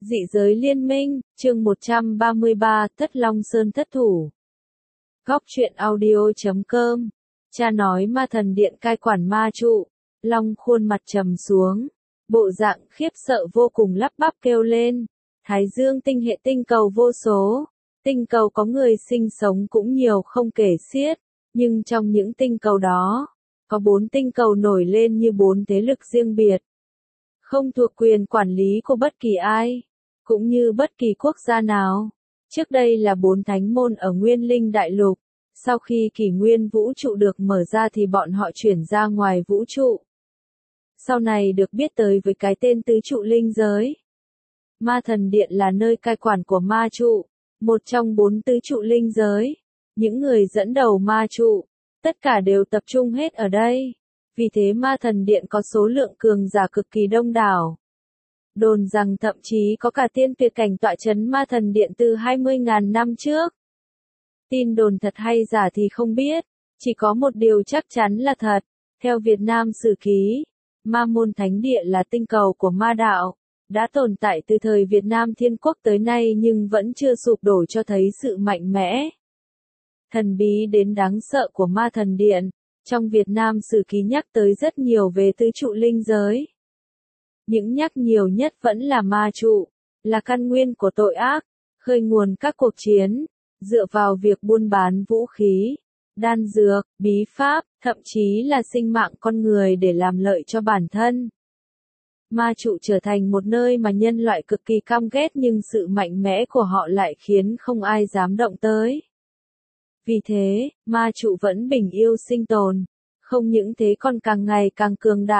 Dị giới liên minh, chương 133, Thất Long Sơn thất thủ. Góc truyện audio.com. Cha nói ma thần điện cai quản ma trụ. Long khuôn mặt trầm xuống. Bộ dạng khiếp sợ vô cùng lắp bắp kêu lên. Thái Dương tinh hệ tinh cầu vô số. Tinh cầu có người sinh sống cũng nhiều không kể xiết. Nhưng trong những tinh cầu đó, có 4 tinh cầu nổi lên như 4 thế lực riêng biệt. Không thuộc quyền quản lý của bất kỳ ai, cũng như bất kỳ quốc gia nào. Trước đây là 4 thánh môn ở Nguyên Linh Đại Lục. Sau khi kỷ nguyên vũ trụ được mở ra thì bọn họ chuyển ra ngoài vũ trụ. Sau này được biết tới với cái tên tứ trụ linh giới. Ma thần điện là nơi cai quản của ma trụ, một trong 4 tứ trụ linh giới. Những người dẫn đầu ma trụ, tất cả đều tập trung hết ở đây. Vì thế ma thần điện có số lượng cường giả cực kỳ đông đảo. Đồn rằng thậm chí có cả tiên tuyệt cảnh tọa chấn ma thần điện từ 20.000 năm trước. Tin đồn thật hay giả thì không biết, chỉ có một điều chắc chắn là thật. Theo Việt Nam Sử Ký, Ma Môn Thánh Địa là tinh cầu của ma đạo, đã tồn tại từ thời Việt Nam Thiên Quốc tới nay nhưng vẫn chưa sụp đổ, cho thấy sự mạnh mẽ, thần bí đến đáng sợ của ma thần điện. Trong Việt Nam Sử Ký nhắc tới rất nhiều về tứ trụ linh giới. Những nhắc nhiều nhất vẫn là ma trụ, là căn nguyên của tội ác, khơi nguồn các cuộc chiến, dựa vào việc buôn bán vũ khí, đan dược, bí pháp, thậm chí là sinh mạng con người để làm lợi cho bản thân. Ma trụ trở thành một nơi mà nhân loại cực kỳ căm ghét, nhưng sự mạnh mẽ của họ lại khiến không ai dám động tới. Vì thế, ma trụ vẫn bình yêu sinh tồn. Không những thế còn càng ngày càng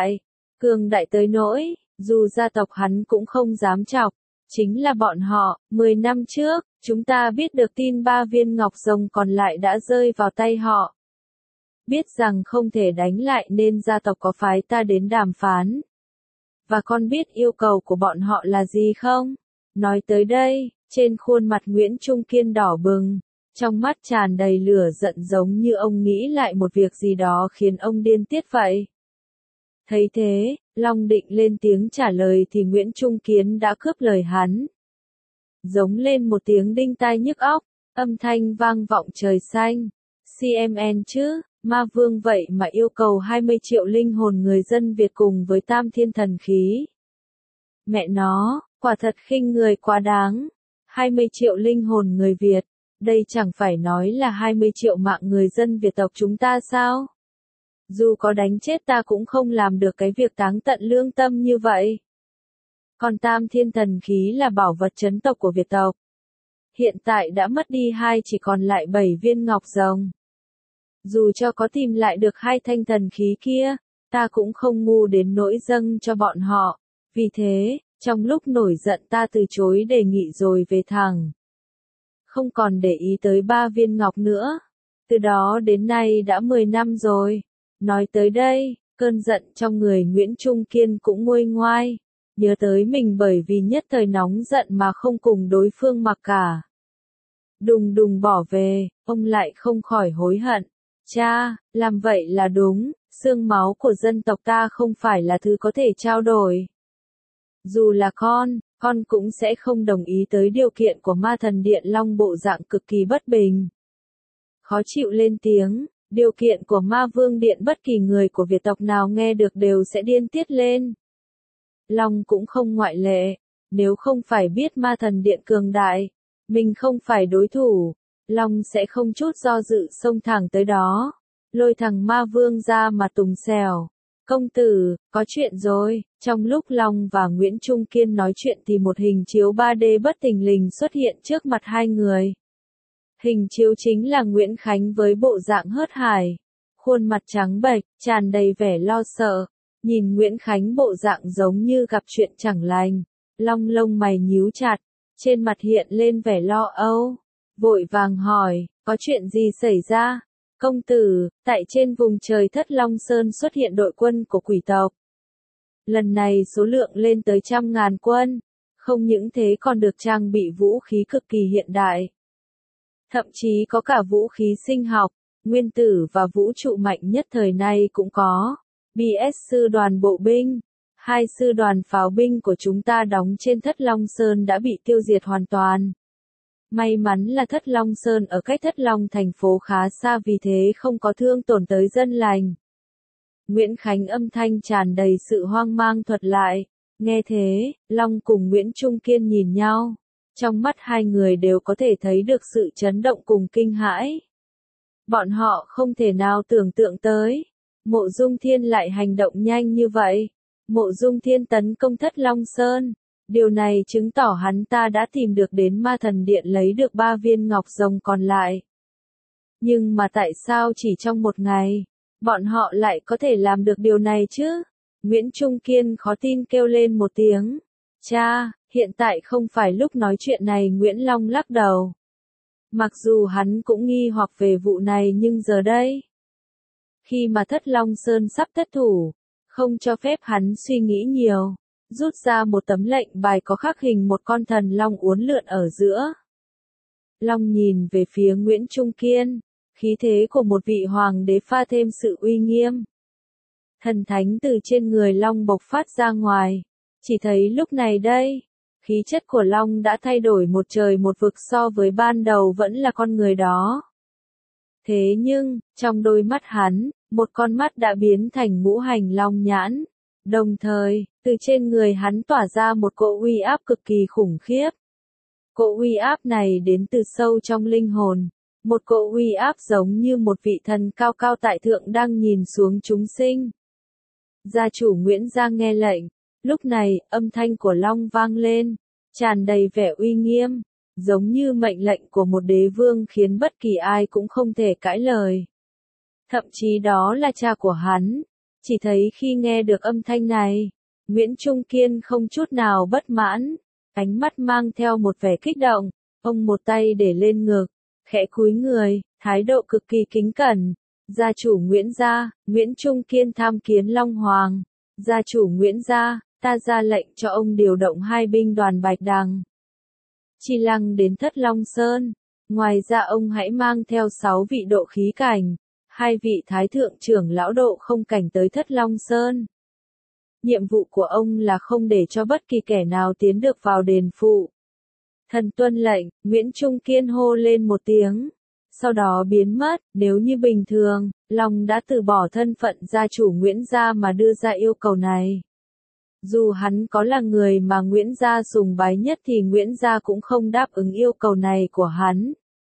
cường đại tới nỗi, dù gia tộc hắn cũng không dám chọc. Chính là bọn họ, 10 năm trước, chúng ta biết được tin 3 viên ngọc rồng còn lại đã rơi vào tay họ. Biết rằng không thể đánh lại nên gia tộc có phái ta đến đàm phán. Và con biết yêu cầu của bọn họ là gì không? Nói tới đây, trên khuôn mặt Nguyễn Trung Kiên đỏ bừng. Trong mắt tràn đầy lửa giận, giống như ông nghĩ lại một việc gì đó khiến ông điên tiết vậy. Thấy thế, Long định lên tiếng trả lời thì Nguyễn Trung Kiên đã cướp lời hắn. Giống lên một tiếng đinh tai nhức óc, âm thanh vang vọng trời xanh. CMN chứ, ma vương vậy mà yêu cầu 20 triệu linh hồn người dân Việt cùng với tam thiên thần khí. Mẹ nó, quả thật khinh người quá đáng. 20 triệu linh hồn người Việt. Đây chẳng phải nói là 20 triệu mạng người dân Việt tộc chúng ta sao? Dù có đánh chết ta cũng không làm được cái việc táng tận lương tâm như vậy. Còn tam thiên thần khí là bảo vật trấn tộc của Việt tộc. Hiện tại đã mất đi 2, chỉ còn lại 7 viên ngọc rồng. Dù cho có tìm lại được 2 thanh thần khí kia, ta cũng không ngu đến nỗi dâng cho bọn họ. Vì thế, trong lúc nổi giận ta từ chối đề nghị rồi về thẳng. Không còn để ý tới 3 viên ngọc nữa. Từ đó đến nay đã 10 năm rồi. Nói tới đây, cơn giận trong người Nguyễn Trung Kiên cũng nguôi ngoai. Nhớ tới mình bởi vì nhất thời nóng giận mà không cùng đối phương mặc cả. Đùng đùng bỏ về, ông lại không khỏi hối hận. Cha, làm vậy là đúng, xương máu của dân tộc ta không phải là thứ có thể trao đổi. Dù là con cũng sẽ không đồng ý tới điều kiện của ma thần điện. Long bộ dạng cực kỳ bất bình, khó chịu lên tiếng. Điều kiện của ma vương điện bất kỳ người của Việt tộc nào nghe được đều sẽ điên tiết lên. Long cũng không ngoại lệ. Nếu không phải biết ma thần điện cường đại, mình không phải đối thủ, Long sẽ không chút do dự xông thẳng tới đó, lôi thằng ma vương ra mà tùng xèo. Công tử, có chuyện rồi. Trong lúc Long và Nguyễn Trung Kiên nói chuyện thì một hình chiếu 3D bất thình lình xuất hiện trước mặt hai người. Hình chiếu chính là Nguyễn Khánh với bộ dạng hớt hải, khuôn mặt trắng bệch, tràn đầy vẻ lo sợ. Nhìn Nguyễn Khánh bộ dạng giống như gặp chuyện chẳng lành, Long lông mày nhíu chặt, trên mặt hiện lên vẻ lo âu, vội vàng hỏi, có chuyện gì xảy ra? Công tử, tại trên vùng trời Thất Long Sơn xuất hiện đội quân của quỷ tộc. Lần này số lượng lên tới 100.000 quân, không những thế còn được trang bị vũ khí cực kỳ hiện đại. Thậm chí có cả vũ khí sinh học, nguyên tử và vũ trụ mạnh nhất thời nay cũng có. BS sư đoàn bộ binh, 2 sư đoàn pháo binh của chúng ta đóng trên Thất Long Sơn đã bị tiêu diệt hoàn toàn. May mắn là Thất Long Sơn ở cách Thất Long thành phố khá xa vì thế không có thương tổn tới dân lành. Nguyễn Khánh âm thanh tràn đầy sự hoang mang thuật lại. Nghe thế, Long cùng Nguyễn Trung Kiên nhìn nhau. Trong mắt hai người đều có thể thấy được sự chấn động cùng kinh hãi. Bọn họ không thể nào tưởng tượng tới. Mộ Dung Thiên lại hành động nhanh như vậy. Mộ Dung Thiên tấn công Thất Long Sơn. Điều này chứng tỏ hắn ta đã tìm được đến Ma Thần Điện lấy được 3 viên ngọc rồng còn lại. Nhưng mà tại sao chỉ trong một ngày, bọn họ lại có thể làm được điều này chứ? Nguyễn Trung Kiên khó tin kêu lên một tiếng. Cha, hiện tại không phải lúc nói chuyện này. Nguyễn Long lắc đầu. Mặc dù hắn cũng nghi hoặc về vụ này nhưng giờ đây, khi mà Thất Long Sơn sắp thất thủ, không cho phép hắn suy nghĩ nhiều, rút ra một tấm lệnh bài có khắc hình một con thần long uốn lượn ở giữa. Long nhìn về phía Nguyễn Trung Kiên, khí thế của một vị hoàng đế pha thêm sự uy nghiêm. Thần thánh từ trên người Long bộc phát ra ngoài, chỉ thấy lúc này đây, khí chất của Long đã thay đổi một trời một vực so với ban đầu vẫn là con người đó. Thế nhưng, trong đôi mắt hắn, một con mắt đã biến thành ngũ hành long nhãn. Đồng thời, từ trên người hắn tỏa ra một cỗ uy áp cực kỳ khủng khiếp. Cỗ uy áp này đến từ sâu trong linh hồn. Một cỗ uy áp giống như một vị thần cao cao tại thượng đang nhìn xuống chúng sinh. Gia chủ Nguyễn Gia nghe lệnh. Lúc này, âm thanh của Long vang lên, tràn đầy vẻ uy nghiêm, giống như mệnh lệnh của một đế vương khiến bất kỳ ai cũng không thể cãi lời. Thậm chí đó là cha của hắn. Chỉ thấy khi nghe được âm thanh này, Nguyễn Trung Kiên không chút nào bất mãn, ánh mắt mang theo một vẻ kích động, ông một tay để lên ngực, khẽ cúi người, thái độ cực kỳ kính cẩn. Gia chủ Nguyễn Gia, Nguyễn Trung Kiên tham kiến Long Hoàng. Gia chủ Nguyễn Gia, ta ra lệnh cho ông điều động 2 binh đoàn Bạch Đằng, Chi Lăng đến Thất Long Sơn. Ngoài ra ông hãy mang theo 6 vị độ khí cảnh, 2 vị thái thượng trưởng lão độ không cảnh tới Thất Long Sơn. Nhiệm vụ của ông là không để cho bất kỳ kẻ nào tiến được vào đền phụ. Thần tuân lệnh, Nguyễn Trung Kiên hô lên một tiếng. Sau đó biến mất. Nếu như bình thường, Long đã từ bỏ thân phận gia chủ Nguyễn Gia mà đưa ra yêu cầu này. Dù hắn có là người mà Nguyễn Gia sùng bái nhất thì Nguyễn Gia cũng không đáp ứng yêu cầu này của hắn.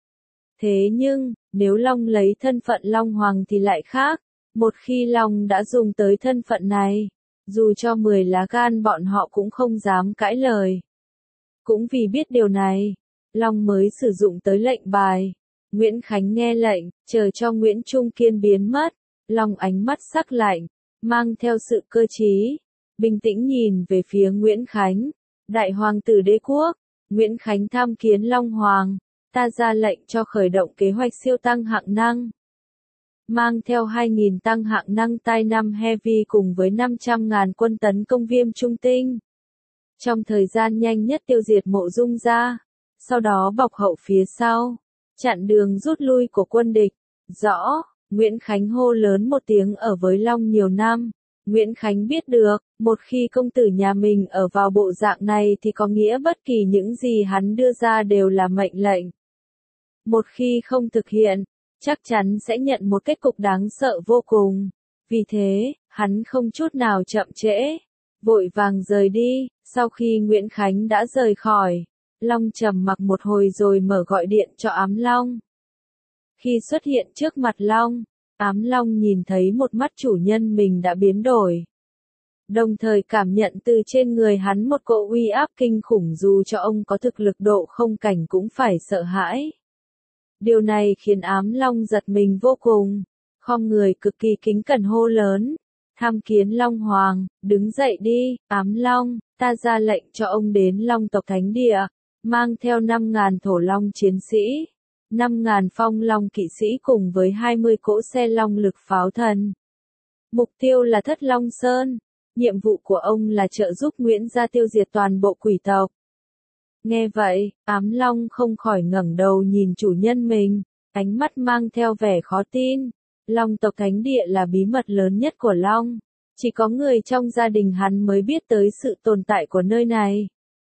Thế nhưng, nếu Long lấy thân phận Long Hoàng thì lại khác. Một khi Long đã dùng tới thân phận này, dù cho 10 lá gan bọn họ cũng không dám cãi lời. Cũng vì biết điều này, Long mới sử dụng tới lệnh bài. Nguyễn Khánh nghe lệnh, chờ cho Nguyễn Trung Kiên biến mất. Long ánh mắt sắc lạnh, mang theo sự cơ trí, bình tĩnh nhìn về phía Nguyễn Khánh. Đại hoàng tử đế quốc, Nguyễn Khánh tham kiến Long Hoàng. Ta ra lệnh cho khởi động kế hoạch siêu tăng hạng năng. Mang theo 2.000 tăng hạng năng tai năm Heavy cùng với 500.000 quân tấn công Viêm Trung Tinh. Trong thời gian nhanh nhất tiêu diệt Mộ Dung Gia. Sau đó bọc hậu phía sau, chặn đường rút lui của quân địch. Rõ, Nguyễn Khánh hô lớn một tiếng ở với Long nhiều năm. Nguyễn Khánh biết được, một khi công tử nhà mình ở vào bộ dạng này thì có nghĩa bất kỳ những gì hắn đưa ra đều là mệnh lệnh. Một khi không thực hiện, chắc chắn sẽ nhận một kết cục đáng sợ vô cùng. Vì thế, hắn không chút nào chậm trễ, vội vàng rời đi. Sau khi Nguyễn Khánh đã rời khỏi, Long trầm mặc một hồi rồi mở gọi điện cho Ám Long. Khi xuất hiện trước mặt Long, Ám Long nhìn thấy một mắt chủ nhân mình đã biến đổi. Đồng thời cảm nhận từ trên người hắn một cỗ uy áp kinh khủng dù cho ông có thực lực độ không cảnh cũng phải sợ hãi. Điều này khiến Ám Long giật mình vô cùng, khom người cực kỳ kính cẩn hô lớn. Tham kiến Long Hoàng, đứng dậy đi, Ám Long, ta ra lệnh cho ông đến Long tộc Thánh Địa, mang theo 5.000 thổ long chiến sĩ, 5.000 phong long kỵ sĩ cùng với 20 cỗ xe long lực pháo thần. Mục tiêu là Thất Long Sơn, nhiệm vụ của ông là trợ giúp Nguyễn Gia tiêu diệt toàn bộ quỷ tộc. Nghe vậy, Ám Long không khỏi ngẩng đầu nhìn chủ nhân mình, ánh mắt mang theo vẻ khó tin. Long tộc Thánh Địa là bí mật lớn nhất của Long. Chỉ có người trong gia đình hắn mới biết tới sự tồn tại của nơi này.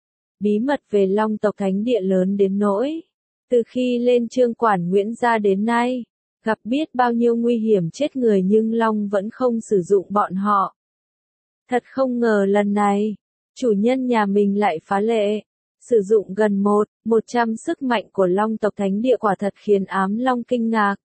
Bí mật về Long tộc thánh địa lớn đến nỗi, từ khi lên Trương Quản Nguyễn gia đến nay, gặp biết bao nhiêu nguy hiểm chết người nhưng Long vẫn không sử dụng bọn họ. Thật không ngờ lần này, chủ nhân nhà mình lại phá lệ, sử dụng gần 100 sức mạnh của Long tộc thánh địa, quả thật khiến Ám Long kinh ngạc.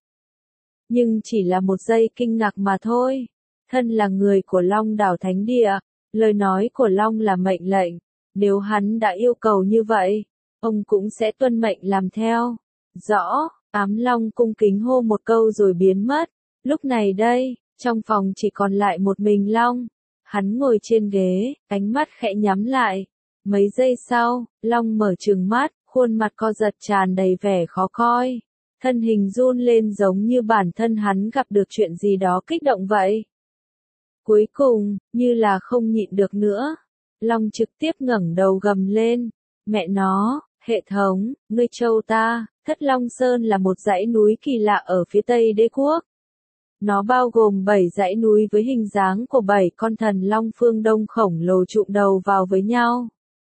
Nhưng chỉ là một giây kinh ngạc mà thôi. Thân là người của Long đảo thánh địa, lời nói của Long là mệnh lệnh, nếu hắn đã yêu cầu như vậy, ông cũng sẽ tuân mệnh làm theo. Rõ, Ám Long cung kính hô một câu rồi biến mất. Lúc này đây, trong phòng chỉ còn lại một mình Long. Hắn ngồi trên ghế, ánh mắt khẽ nhắm lại. Mấy giây sau, Long mở trừng mắt, khuôn mặt co giật tràn đầy vẻ khó coi. Thân hình run lên giống như bản thân hắn gặp được chuyện gì đó kích động vậy. Cuối cùng, như là không nhịn được nữa, Long trực tiếp ngẩng đầu gầm lên. Mẹ nó, hệ thống, ngươi trâu ta, Thất Long Sơn là một dãy núi kỳ lạ ở phía tây đế quốc. Nó bao gồm 7 dãy núi với hình dáng của 7 con thần long phương Đông khổng lồ trụm đầu vào với nhau,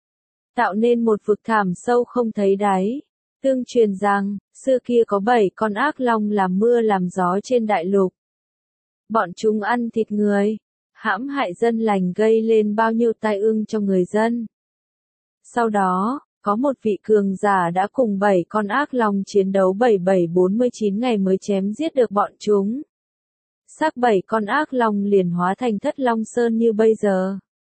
tạo nên một vực thẳm sâu không thấy đáy. Tương truyền rằng, xưa kia có 7 con ác long làm mưa làm gió trên đại lục. Bọn chúng ăn thịt người, hãm hại dân lành, gây lên bao nhiêu tai ương cho người dân. Sau đó, có một vị cường giả đã cùng 7 con ác long chiến đấu 7749 ngày mới chém giết được bọn chúng. Xác 7 con ác long liền hóa thành Thất Long Sơn như bây giờ.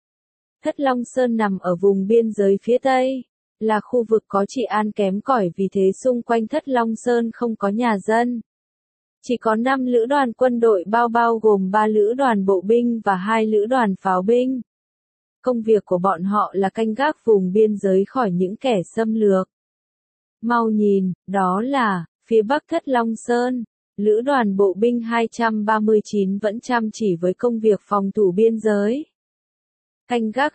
Thất Long Sơn nằm ở vùng biên giới phía Tây, là khu vực có trị an kém cỏi, vì thế xung quanh Thất Long Sơn không có nhà dân. Chỉ có 5 lữ đoàn quân đội bao gồm 3 lữ đoàn bộ binh và 2 lữ đoàn pháo binh. Công việc của bọn họ là canh gác vùng biên giới khỏi những kẻ xâm lược. Mau nhìn, đó là, phía bắc Thất Long Sơn. Lữ đoàn bộ binh 239 vẫn chăm chỉ với công việc phòng thủ biên giới. Canh gác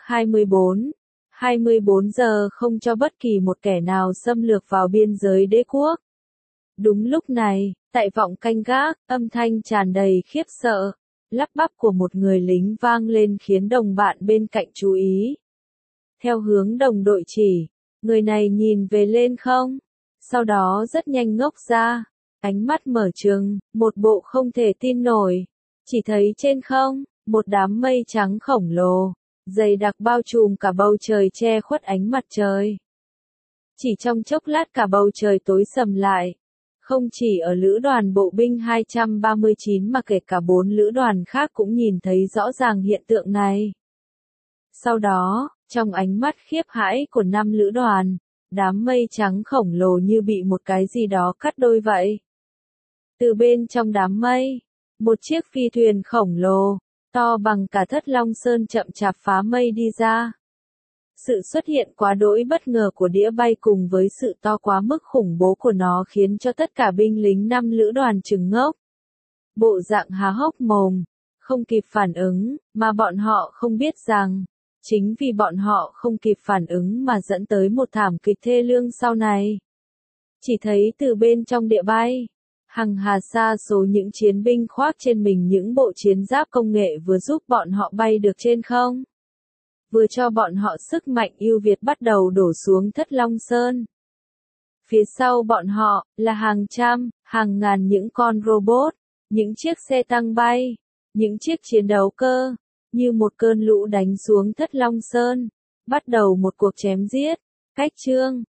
24 giờ không cho bất kỳ một kẻ nào xâm lược vào biên giới đế quốc. Đúng lúc này, tại vọng canh gác, âm thanh tràn đầy khiếp sợ, lắp bắp của một người lính vang lên khiến đồng bạn bên cạnh chú ý. Theo hướng đồng đội chỉ, người này nhìn về lên không, sau đó rất nhanh ngốc ra. Ánh mắt mở trừng, một bộ không thể tin nổi. Chỉ thấy trên không, một đám mây trắng khổng lồ, dày đặc bao trùm cả bầu trời, che khuất ánh mặt trời. Chỉ trong chốc lát cả bầu trời tối sầm lại. Không chỉ ở lữ đoàn bộ binh 239 mà kể cả 4 lữ đoàn khác cũng nhìn thấy rõ ràng hiện tượng này. Sau đó, trong ánh mắt khiếp hãi của 5 lữ đoàn, đám mây trắng khổng lồ như bị một cái gì đó cắt đôi vậy. Từ bên trong đám mây, một chiếc phi thuyền khổng lồ, to bằng cả Thất Long Sơn chậm chạp phá mây đi ra. Sự xuất hiện quá đỗi bất ngờ của đĩa bay cùng với sự to quá mức khủng bố của nó khiến cho tất cả binh lính 5 lữ đoàn trừng ngốc. Bộ dạng há hốc mồm, không kịp phản ứng, mà bọn họ không biết rằng, chính vì bọn họ không kịp phản ứng mà dẫn tới một thảm kịch thê lương sau này. Chỉ thấy từ bên trong địa bay, hằng hà sa số những chiến binh khoác trên mình những bộ chiến giáp công nghệ vừa giúp bọn họ bay được trên không, vừa cho bọn họ sức mạnh ưu việt bắt đầu đổ xuống Thất Long Sơn. Phía sau bọn họ, là hàng trăm, hàng ngàn những con robot, những chiếc xe tăng bay, những chiếc chiến đấu cơ, như một cơn lũ đánh xuống Thất Long Sơn, bắt đầu một cuộc chém giết. Cách chương